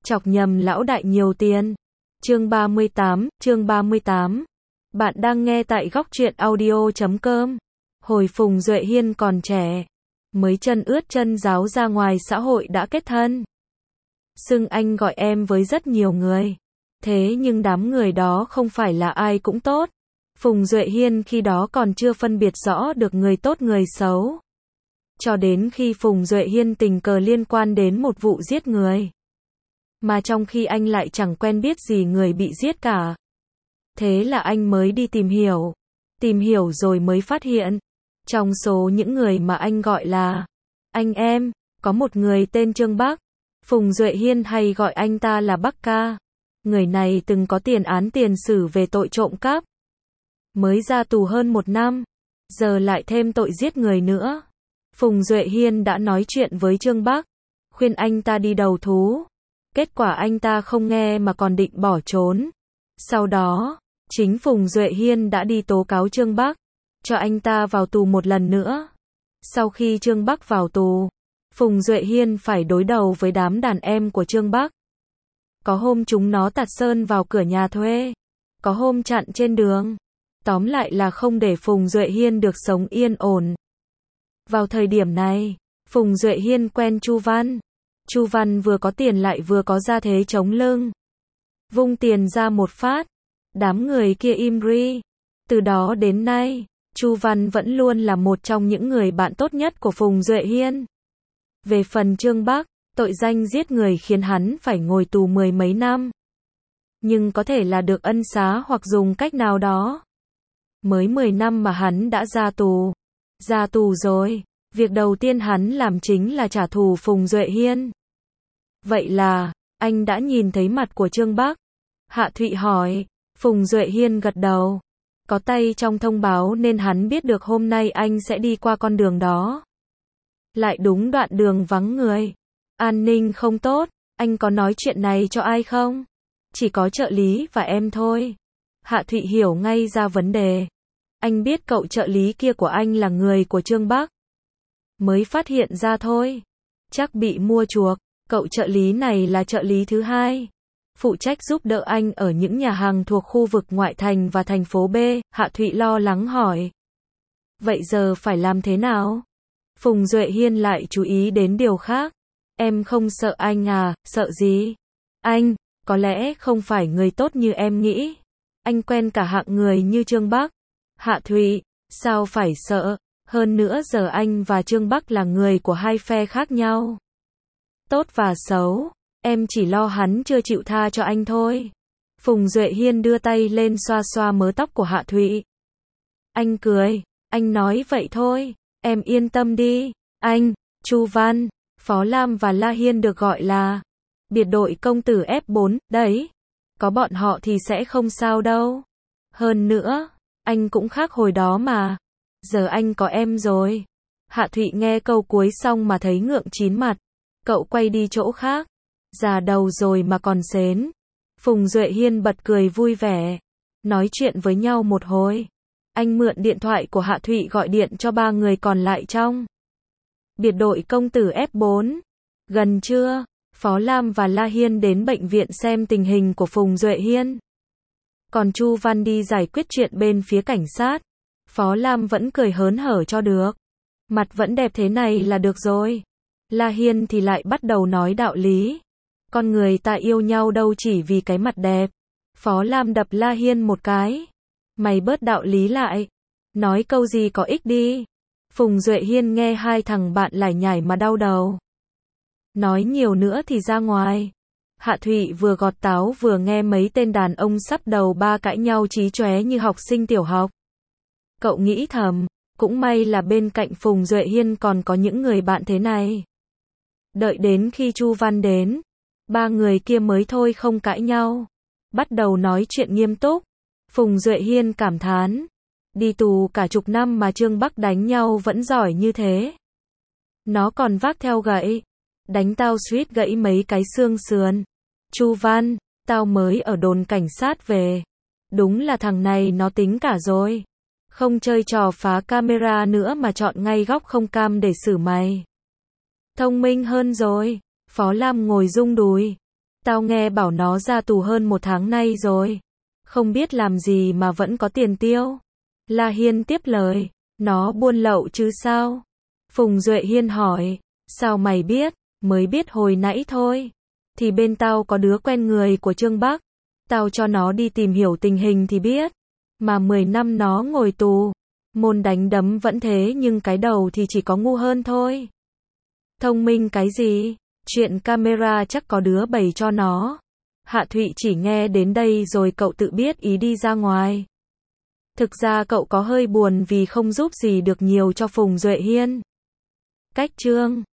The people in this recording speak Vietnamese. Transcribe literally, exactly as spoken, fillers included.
chọc nhầm lão đại nhiều tiền. Chương ba mươi tám, chương ba mươi tám. Bạn đang nghe tại góc truyện audio chấm com. Hồi Phùng Duệ Hiên còn trẻ, mới chân ướt chân ráo ra ngoài xã hội đã kết thân. Xưng anh gọi em với rất nhiều người. Thế nhưng đám người đó không phải là ai cũng tốt. Phùng Duệ Hiên khi đó còn chưa phân biệt rõ được người tốt người xấu. Cho đến khi Phùng Duệ Hiên tình cờ liên quan đến một vụ giết người. Mà trong khi anh lại chẳng quen biết gì người bị giết cả. Thế là anh mới đi tìm hiểu. Tìm hiểu rồi mới phát hiện. Trong số những người mà anh gọi là anh em, có một người tên Trương Bắc. Phùng Duệ Hiên hay gọi anh ta là Bắc ca. Người này từng có tiền án tiền sử về tội trộm cắp. Mới ra tù hơn một năm. Giờ lại thêm tội giết người nữa. Phùng Duệ Hiên đã nói chuyện với Trương Bắc. Khuyên anh ta đi đầu thú. Kết quả anh ta không nghe mà còn định bỏ trốn. Sau đó, chính Phùng Duệ Hiên đã đi tố cáo Trương Bắc. Cho anh ta vào tù một lần nữa. Sau khi Trương Bắc vào tù, Phùng Duệ Hiên phải đối đầu với đám đàn em của Trương Bắc. Có hôm chúng nó tạt sơn vào cửa nhà thuê. Có hôm chặn trên đường. Tóm lại là không để Phùng Duệ Hiên được sống yên ổn. Vào thời điểm này, Phùng Duệ Hiên quen Chu Văn. Chu Văn vừa có tiền lại vừa có gia thế chống lưng. Vung tiền ra một phát, đám người kia im ri. Từ đó đến nay, Chu Văn vẫn luôn là một trong những người bạn tốt nhất của Phùng Duệ Hiên. Về phần Trương Bắc, tội danh giết người khiến hắn phải ngồi tù mười mấy năm. Nhưng có thể là được ân xá hoặc dùng cách nào đó. Mới mười năm mà hắn đã ra tù. Ra tù rồi, việc đầu tiên hắn làm chính là trả thù Phùng Duệ Hiên. Vậy là, anh đã nhìn thấy mặt của Trương Bắc? Hạ Thụy hỏi. Phùng Duệ Hiên gật đầu. Có tay trong thông báo nên hắn biết được hôm nay anh sẽ đi qua con đường đó. Lại đúng đoạn đường vắng người. An ninh không tốt. Anh có nói chuyện này cho ai không? Chỉ có trợ lý và em thôi. Hạ Thụy hiểu ngay ra vấn đề. Anh biết cậu trợ lý kia của anh là người của Trương Bắc. Mới phát hiện ra thôi. Chắc bị mua chuộc. Cậu trợ lý này là trợ lý thứ hai. Phụ trách giúp đỡ anh ở những nhà hàng thuộc khu vực ngoại thành và thành phố B. Hạ Thụy lo lắng hỏi. Vậy giờ phải làm thế nào? Phùng Duệ Hiên lại chú ý đến điều khác. Em không sợ anh à, sợ gì? Anh, có lẽ không phải người tốt như em nghĩ. Anh quen cả hạng người như Trương Bắc. Hạ Thụy, sao phải sợ? Hơn nữa giờ anh và Trương Bắc là người của hai phe khác nhau. Tốt và xấu, em chỉ lo hắn chưa chịu tha cho anh thôi. Phùng Duệ Hiên đưa tay lên xoa xoa mớ tóc của Hạ Thụy. Anh cười, anh nói vậy thôi, em yên tâm đi. Anh, Chu Văn, Phó Lam và La Hiên được gọi là biệt đội công tử ép bốn, đấy. Có bọn họ thì sẽ không sao đâu. Hơn nữa, anh cũng khác hồi đó mà. Giờ anh có em rồi. Hạ Thụy nghe câu cuối xong mà thấy ngượng chín mặt. Cậu quay đi chỗ khác. Già đầu rồi mà còn xến. Phùng Duệ Hiên bật cười vui vẻ. Nói chuyện với nhau một hồi. Anh mượn điện thoại của Hạ Thụy gọi điện cho ba người còn lại trong biệt đội công tử ép bốn. Gần trưa, Phó Lam và La Hiên đến bệnh viện xem tình hình của Phùng Duệ Hiên. Còn Chu Văn đi giải quyết chuyện bên phía cảnh sát. Phó Lam vẫn cười hớn hở cho được. Mặt vẫn đẹp thế này là được rồi. La Hiên thì lại bắt đầu nói đạo lý. Con người ta yêu nhau đâu chỉ vì cái mặt đẹp. Phó Lam đập La Hiên một cái. Mày bớt đạo lý lại. Nói câu gì có ích đi. Phùng Duệ Hiên nghe hai thằng bạn lải nhải mà đau đầu. Nói nhiều nữa thì ra ngoài. Hạ Thụy vừa gọt táo vừa nghe mấy tên đàn ông sắp đầu ba cãi nhau chí chóe như học sinh tiểu học. Cậu nghĩ thầm, cũng may là bên cạnh Phùng Duệ Hiên còn có những người bạn thế này. Đợi đến khi Chu Văn đến, ba người kia mới thôi không cãi nhau. Bắt đầu nói chuyện nghiêm túc. Phùng Duệ Hiên cảm thán. Đi tù cả chục năm mà Trương Bắc đánh nhau vẫn giỏi như thế. Nó còn vác theo gậy. Đánh tao suýt gãy mấy cái xương sườn. Chu Văn, tao mới ở đồn cảnh sát về. Đúng là thằng này nó tính cả rồi. Không chơi trò phá camera nữa mà chọn ngay góc không cam để xử mày. Thông minh hơn rồi. Phó Lam ngồi rung đùi. Tao nghe bảo nó ra tù hơn một tháng nay rồi. Không biết làm gì mà vẫn có tiền tiêu. La Hiên tiếp lời. Nó buôn lậu chứ sao? Phùng Duệ Hiên hỏi. Sao mày biết? Mới biết hồi nãy thôi. Thì bên tao có đứa quen người của Trương Bắc. Tao cho nó đi tìm hiểu tình hình thì biết. Mà mười năm nó ngồi tù. Môn đánh đấm vẫn thế nhưng cái đầu thì chỉ có ngu hơn thôi. Thông minh cái gì? Chuyện camera chắc có đứa bày cho nó. Hạ Thụy chỉ nghe đến đây rồi cậu tự biết ý đi ra ngoài. Thực ra cậu có hơi buồn vì không giúp gì được nhiều cho Phùng Duệ Hiên. Cách chương